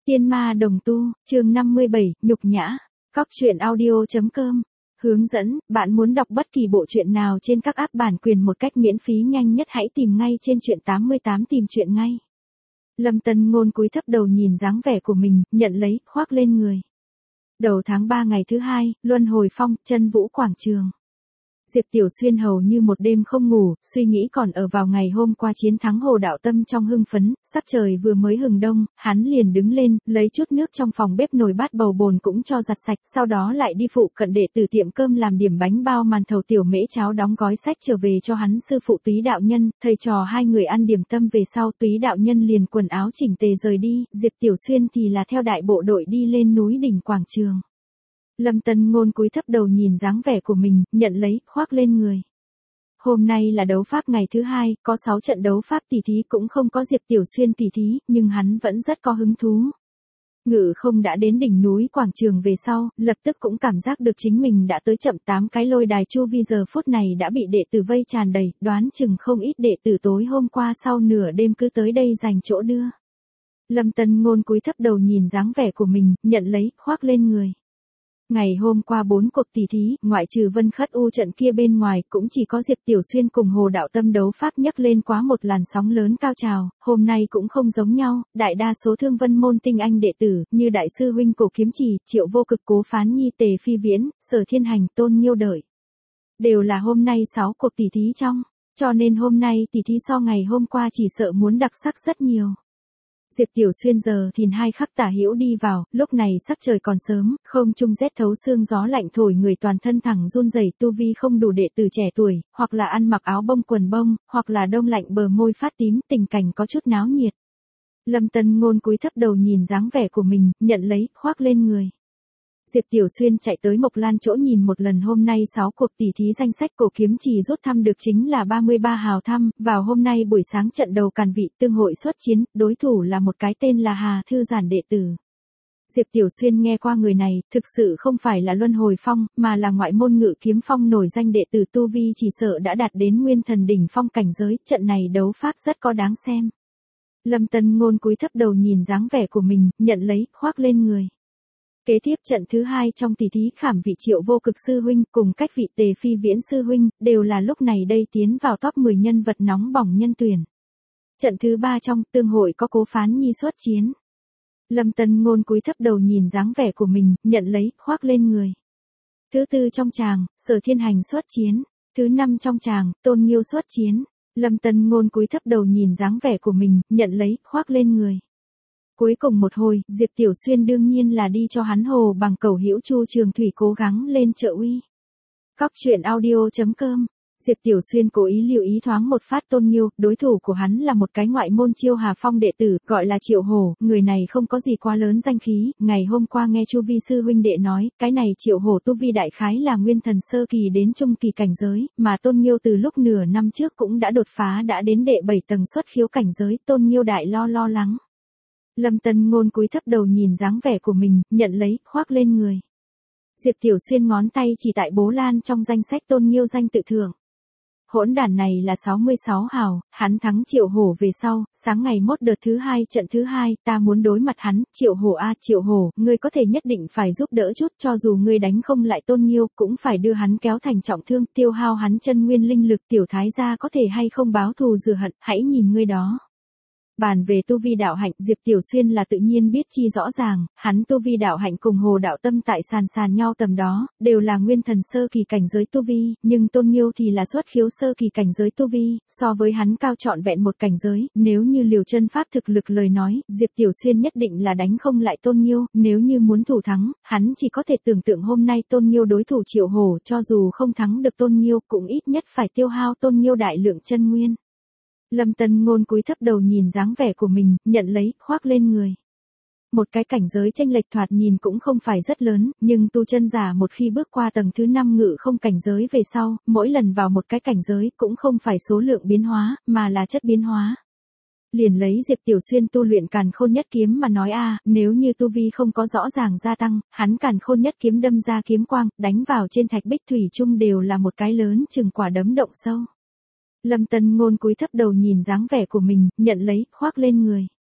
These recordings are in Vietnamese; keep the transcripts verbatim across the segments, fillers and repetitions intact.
Tiên ma đồng tu, chương năm mươi bảy, nhục nhã. Cóc truyện audio chấm com. Hướng dẫn, bạn muốn đọc bất kỳ bộ truyện nào trên các app bản quyền một cách miễn phí nhanh nhất hãy tìm ngay trên truyện tám mươi tám tìm truyện ngay. Lâm Tân Ngôn cúi thấp đầu nhìn dáng vẻ của mình, nhận lấy, khoác lên người. Đầu tháng ba ngày thứ hai, Luân Hồi Phong, Chân Vũ Quảng Trường. Diệp Tiểu Xuyên hầu như một đêm không ngủ, suy nghĩ còn ở vào ngày hôm qua chiến thắng Hồ Đạo Tâm trong hưng phấn, sắc trời vừa mới hừng đông, hắn liền đứng lên, lấy chút nước trong phòng bếp nồi bát bầu bồn cũng cho giặt sạch, sau đó lại đi phụ cận để từ tiệm cơm làm điểm bánh bao màn thầu tiểu mễ cháo đóng gói sách trở về cho hắn sư phụ Túy đạo nhân, thầy trò hai người ăn điểm tâm về sau Túy đạo nhân liền quần áo chỉnh tề rời đi, Diệp Tiểu Xuyên thì là theo đại bộ đội đi lên núi đỉnh quảng trường. Lâm Tân Ngôn cúi thấp đầu nhìn dáng vẻ của mình, nhận lấy, khoác lên người. Hôm nay là đấu pháp ngày thứ hai, có sáu trận đấu pháp tỷ thí cũng không có Diệp Tiểu Xuyên tỷ thí, nhưng hắn vẫn rất có hứng thú. Ngự không đã đến đỉnh núi quảng trường về sau, lập tức cũng cảm giác được chính mình đã tới chậm tám cái lôi đài chu vi giờ phút này đã bị đệ tử vây tràn đầy, đoán chừng không ít đệ tử tối hôm qua sau nửa đêm cứ tới đây dành chỗ đưa. Lâm Tân Ngôn cúi thấp đầu nhìn dáng vẻ của mình, nhận lấy, khoác lên người. Ngày hôm qua bốn cuộc tỷ thí, ngoại trừ Vân Khất U trận kia bên ngoài, cũng chỉ có Diệp Tiểu Xuyên cùng Hồ Đạo Tâm đấu pháp nhấc lên quá một làn sóng lớn cao trào, hôm nay cũng không giống nhau, đại đa số Thương Vân môn tinh anh đệ tử, như đại sư huynh Cổ Kiếm Chỉ, Triệu Vô Cực, Cố Phán Nhi, Tề Phi Viễn, Sở Thiên Hành, Tôn Nhiêu đợi. Đều là hôm nay sáu cuộc tỷ thí trong, cho nên hôm nay tỷ thí so ngày hôm qua chỉ sợ muốn đặc sắc rất nhiều. Diệp Tiểu Xuyên giờ thìn hai khắc tả hữu đi vào, lúc này sắc trời còn sớm, không trung rét thấu xương gió lạnh thổi người toàn thân thẳng run rẩy, tu vi không đủ đệ tử trẻ tuổi, hoặc là ăn mặc áo bông quần bông, hoặc là đông lạnh bờ môi phát tím, tình cảnh có chút náo nhiệt. Lâm Tân Ngôn cúi thấp đầu nhìn dáng vẻ của mình, nhận lấy, khoác lên người. Diệp Tiểu Xuyên chạy tới Mộc Lan chỗ nhìn một lần hôm nay sáu cuộc tỷ thí danh sách Cổ Kiếm Chỉ rút thăm được chính là ba mươi ba hào thăm, vào hôm nay buổi sáng trận đầu càn vị tương hội xuất chiến, đối thủ là một cái tên là Hà Thư Giản đệ tử. Diệp Tiểu Xuyên nghe qua người này, thực sự không phải là Luân Hồi Phong, mà là ngoại môn Ngự Kiếm Phong nổi danh đệ tử tu vi chỉ sợ đã đạt đến Nguyên Thần đỉnh phong cảnh giới, trận này đấu pháp rất có đáng xem. Lâm Tân Ngôn cúi thấp đầu nhìn dáng vẻ của mình, nhận lấy, khoác lên người. Kế tiếp trận thứ hai trong tỷ thí khảm vị Triệu Vô Cực sư huynh cùng cách vị Tề Phi Viễn sư huynh, đều là lúc này đây tiến vào top mười nhân vật nóng bỏng nhân tuyển. Trận thứ ba trong tương hội có Cố Phán Nhi xuất chiến. Lâm Tân Ngôn cúi thấp đầu nhìn dáng vẻ của mình, nhận lấy, khoác lên người. Thứ tư trong tràng, Sở Thiên Hành xuất chiến. Thứ năm trong tràng, Tôn Nhiêu xuất chiến. Lâm Tân Ngôn cúi thấp đầu nhìn dáng vẻ của mình, nhận lấy, khoác lên người. Cuối cùng một hồi, Diệp Tiểu Xuyên đương nhiên là đi cho hắn hồ bằng cầu hữu Chu Trường Thủy cố gắng lên trợ uy. Cóc truyện audio chấm com. Diệp Tiểu Xuyên cố ý lưu ý thoáng một phát Tôn Nhiêu, đối thủ của hắn là một cái ngoại môn Chiêu Hà Phong đệ tử, gọi là Triệu Hổ, người này không có gì quá lớn danh khí, ngày hôm qua nghe Chu Vi sư huynh đệ nói, cái này Triệu Hổ tu vi đại khái là nguyên thần sơ kỳ đến trung kỳ cảnh giới, mà Tôn Nhiêu từ lúc nửa năm trước cũng đã đột phá đã đến đệ bảy tầng xuất khiếu cảnh giới, Tôn Nhiêu đại lo lo lắng. Lâm Tân Ngôn cúi thấp đầu nhìn dáng vẻ của mình, nhận lấy, khoác lên người. Diệp Tiểu Xuyên ngón tay chỉ tại Bố Lan trong danh sách Tôn Nhiêu danh tự thưởng. Hỗn đản này là sáu mươi sáu hào, hắn thắng Triệu Hổ về sau, sáng ngày mốt đợt thứ hai trận thứ hai, ta muốn đối mặt hắn, Triệu Hổ a Triệu Hổ, ngươi có thể nhất định phải giúp đỡ chút, cho dù ngươi đánh không lại Tôn Nhiêu, cũng phải đưa hắn kéo thành trọng thương, tiêu hao hắn chân nguyên linh lực, tiểu thái gia có thể hay không báo thù rửa hận, hãy nhìn ngươi đó. Bàn về tu vi đạo hạnh, Diệp Tiểu Xuyên là tự nhiên biết chi rõ ràng, hắn tu vi đạo hạnh cùng Hồ Đạo Tâm tại sàn sàn nhau tầm đó, đều là nguyên thần sơ kỳ cảnh giới tu vi, nhưng Tôn Nhiêu thì là xuất khiếu sơ kỳ cảnh giới tu vi, so với hắn cao trọn vẹn một cảnh giới, nếu như liều chân pháp thực lực lời nói, Diệp Tiểu Xuyên nhất định là đánh không lại Tôn Nhiêu, nếu như muốn thủ thắng, hắn chỉ có thể tưởng tượng hôm nay Tôn Nhiêu đối thủ Triệu Hổ, cho dù không thắng được Tôn Nhiêu, cũng ít nhất phải tiêu hao Tôn Nhiêu đại lượng chân nguyên. Lâm Tân Ngôn cúi thấp đầu nhìn dáng vẻ của mình, nhận lấy, khoác lên người. Một cái cảnh giới chênh lệch thoạt nhìn cũng không phải rất lớn, nhưng tu chân giả một khi bước qua tầng thứ năm ngự không cảnh giới về sau, mỗi lần vào một cái cảnh giới cũng không phải số lượng biến hóa, mà là chất biến hóa. Liền lấy Diệp Tiểu Xuyên tu luyện Càn Khôn Nhất Kiếm mà nói a, nếu như tu vi không có rõ ràng gia tăng, hắn Càn Khôn Nhất Kiếm đâm ra kiếm quang, đánh vào trên thạch bích thủy chung đều là một cái lớn chừng quả đấm động sâu. Lâm Tân Ngôn cúi thấp đầu nhìn dáng vẻ của mình, nhận lấy, khoác lên người.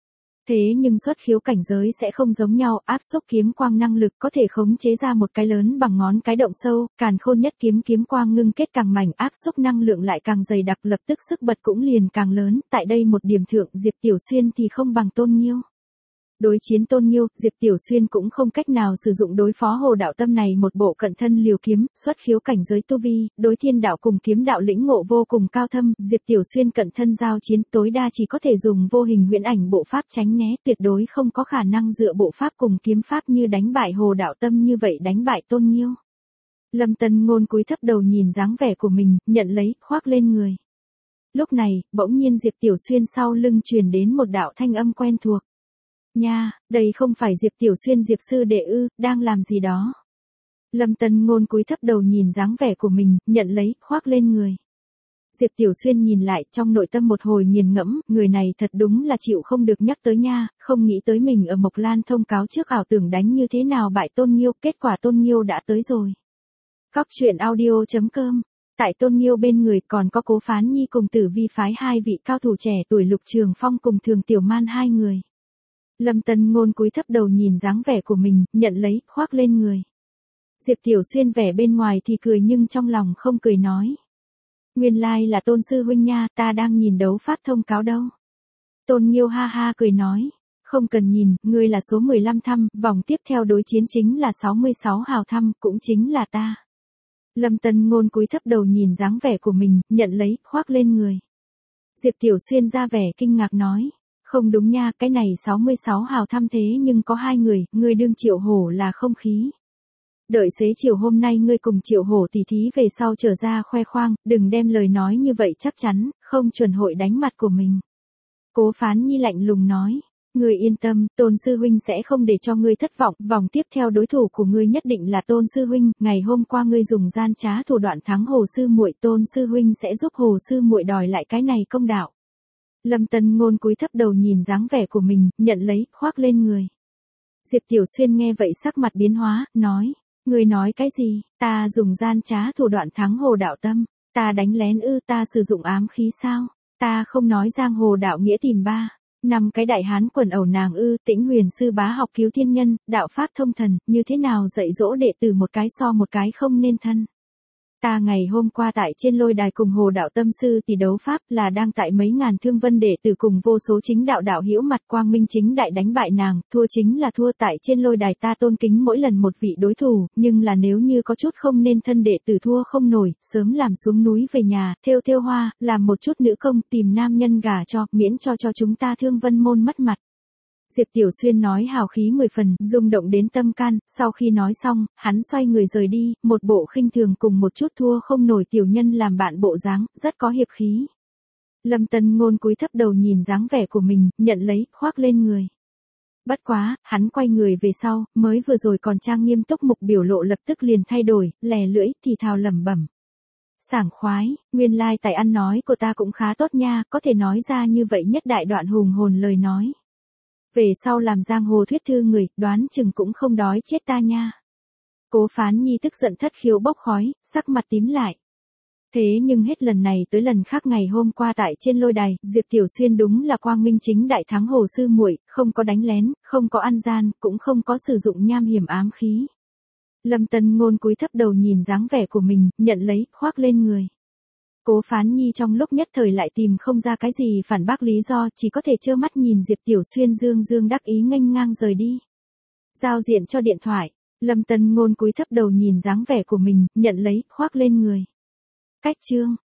Thế nhưng xuất khiếu cảnh giới sẽ không giống nhau, áp xúc kiếm quang năng lực có thể khống chế ra một cái lớn bằng ngón cái động sâu, càn khôn nhất kiếm kiếm quang ngưng kết càng mảnh, áp xúc năng lượng lại càng dày đặc, lập tức sức bật cũng liền càng lớn, tại đây một điểm thượng Diệp Tiểu Xuyên thì không bằng Tôn Nghiêu. Đối chiến Tôn Nghiêu, Diệp Tiểu Xuyên cũng không cách nào sử dụng đối phó Hồ Đạo Tâm này một bộ cận thân liều kiếm, xuất khiếu cảnh giới tu vi, đối thiên đạo cùng kiếm đạo lĩnh ngộ vô cùng cao thâm, Diệp Tiểu Xuyên cận thân giao chiến tối đa chỉ có thể dùng vô hình huyễn ảnh bộ pháp tránh né, tuyệt đối không có khả năng dựa bộ pháp cùng kiếm pháp như đánh bại Hồ Đạo Tâm như vậy đánh bại Tôn Nghiêu. Lâm Tân Ngôn cúi thấp đầu nhìn dáng vẻ của mình, nhận lấy, khoác lên người. Lúc này, bỗng nhiên Diệp Tiểu Xuyên sau lưng truyền đến một đạo thanh âm quen thuộc. Nha, đây không phải Diệp Tiểu Xuyên Diệp sư đệ ư, đang làm gì đó. Lâm Tân Ngôn cúi thấp đầu nhìn dáng vẻ của mình, nhận lấy, khoác lên người. Diệp Tiểu Xuyên nhìn lại, trong nội tâm một hồi nghiền ngẫm, người này thật đúng là chịu không được nhắc tới nha, không nghĩ tới mình ở Mộc Lan thông cáo trước ảo tưởng đánh như thế nào bại Tôn Nghiêu, kết quả Tôn Nghiêu đã tới rồi. Cóc truyện audio chấm com. Tại Tôn Nghiêu bên người còn có Cố Phán Nhi cùng Tử Vi phái hai vị cao thủ trẻ tuổi Lục Trường Phong cùng Thường Tiểu Man hai người. Lâm Tân Ngôn cúi thấp đầu nhìn dáng vẻ của mình, nhận lấy, khoác lên người. Diệp Tiểu Xuyên vẻ bên ngoài thì cười nhưng trong lòng không cười nói. Nguyên lai là Tôn sư huynh nha, ta đang nhìn đấu pháp thông cáo đâu. Tôn Nghiêu ha ha cười nói. Không cần nhìn, ngươi là số mười lăm thăm, vòng tiếp theo đối chiến chính là sáu mươi sáu hào thăm, cũng chính là ta. Lâm Tân Ngôn cúi thấp đầu nhìn dáng vẻ của mình, nhận lấy, khoác lên người. Diệp Tiểu Xuyên ra vẻ kinh ngạc nói. Không đúng nha, cái này sáu mươi sáu hào thăm thế nhưng có hai người, ngươi đương Triệu Hổ là không khí. Đợi xế chiều hôm nay ngươi cùng Triệu Hổ tỉ thí về sau trở ra khoe khoang, đừng đem lời nói như vậy chắc chắn, không chuẩn hội đánh mặt của mình. Cố Phán Nhi lạnh lùng nói. Ngươi yên tâm, Tôn sư huynh sẽ không để cho ngươi thất vọng, vòng tiếp theo đối thủ của ngươi nhất định là Tôn sư huynh, ngày hôm qua ngươi dùng gian trá thủ đoạn thắng Hồ sư muội, Tôn sư huynh sẽ giúp Hồ sư muội đòi lại cái này công đạo. Lâm Tân Ngôn cúi thấp đầu nhìn dáng vẻ của mình, nhận lấy, khoác lên người. Diệp Tiểu Xuyên nghe vậy sắc mặt biến hóa, nói, ngươi nói cái gì, ta dùng gian trá thủ đoạn thắng Hồ Đạo Tâm, ta đánh lén ư, ta sử dụng ám khí sao, ta không nói giang hồ đạo nghĩa tìm ba. Năm cái đại hán quần ẩu nàng ư, Tĩnh Huyền sư bá học cứu thiên nhân, đạo pháp thông thần, như thế nào dạy dỗ đệ tử một cái so một cái không nên thân. Ta ngày hôm qua tại trên lôi đài cùng Hồ Đạo Tâm sư tỷ đấu pháp là đang tại mấy ngàn thương vân đệ tử cùng vô số chính đạo đạo hữu mặt quang minh chính đại đánh bại nàng, thua chính là thua tại trên lôi đài ta tôn kính mỗi lần một vị đối thủ, nhưng là nếu như có chút không nên thân đệ tử thua không nổi, sớm làm xuống núi về nhà, thêu thêu hoa, làm một chút nữ công tìm nam nhân gả cho, miễn cho cho chúng ta thương vân môn mất mặt. Diệp Tiểu Xuyên nói hào khí mười phần, rung động đến tâm can, sau khi nói xong, hắn xoay người rời đi, một bộ khinh thường cùng một chút thua không nổi tiểu nhân làm bạn bộ dáng, rất có hiệp khí. Lâm Tân Ngôn cúi thấp đầu nhìn dáng vẻ của mình, nhận lấy, khoác lên người. Bất quá, hắn quay người về sau, mới vừa rồi còn trang nghiêm túc mục biểu lộ lập tức liền thay đổi, lè lưỡi, thì thào lẩm bẩm. Sảng khoái, nguyên lai tài ăn nói của ta cũng khá tốt nha, có thể nói ra như vậy nhất đại đoạn hùng hồn lời nói. Về sau làm giang hồ thuyết thư người, đoán chừng cũng không đói chết ta nha. Cố Phán Nhi tức giận thất khiếu bốc khói, sắc mặt tím lại. Thế nhưng hết lần này tới lần khác ngày hôm qua tại trên lôi đài, Diệp Tiểu Xuyên đúng là quang minh chính đại thắng Hồ sư muội, không có đánh lén, không có ăn gian, cũng không có sử dụng nham hiểm ám khí. Lâm Tân Ngôn cúi thấp đầu nhìn dáng vẻ của mình, nhận lấy, khoác lên người. Cố Phán Nhi trong lúc nhất thời lại tìm không ra cái gì phản bác lý do, chỉ có thể trơ mắt nhìn Diệp Tiểu Xuyên dương dương đắc ý nghênh ngang rời đi. Giao diện cho điện thoại, Lâm Tân Ngôn cúi thấp đầu nhìn dáng vẻ của mình, nhận lấy, khoác lên người. Cách chương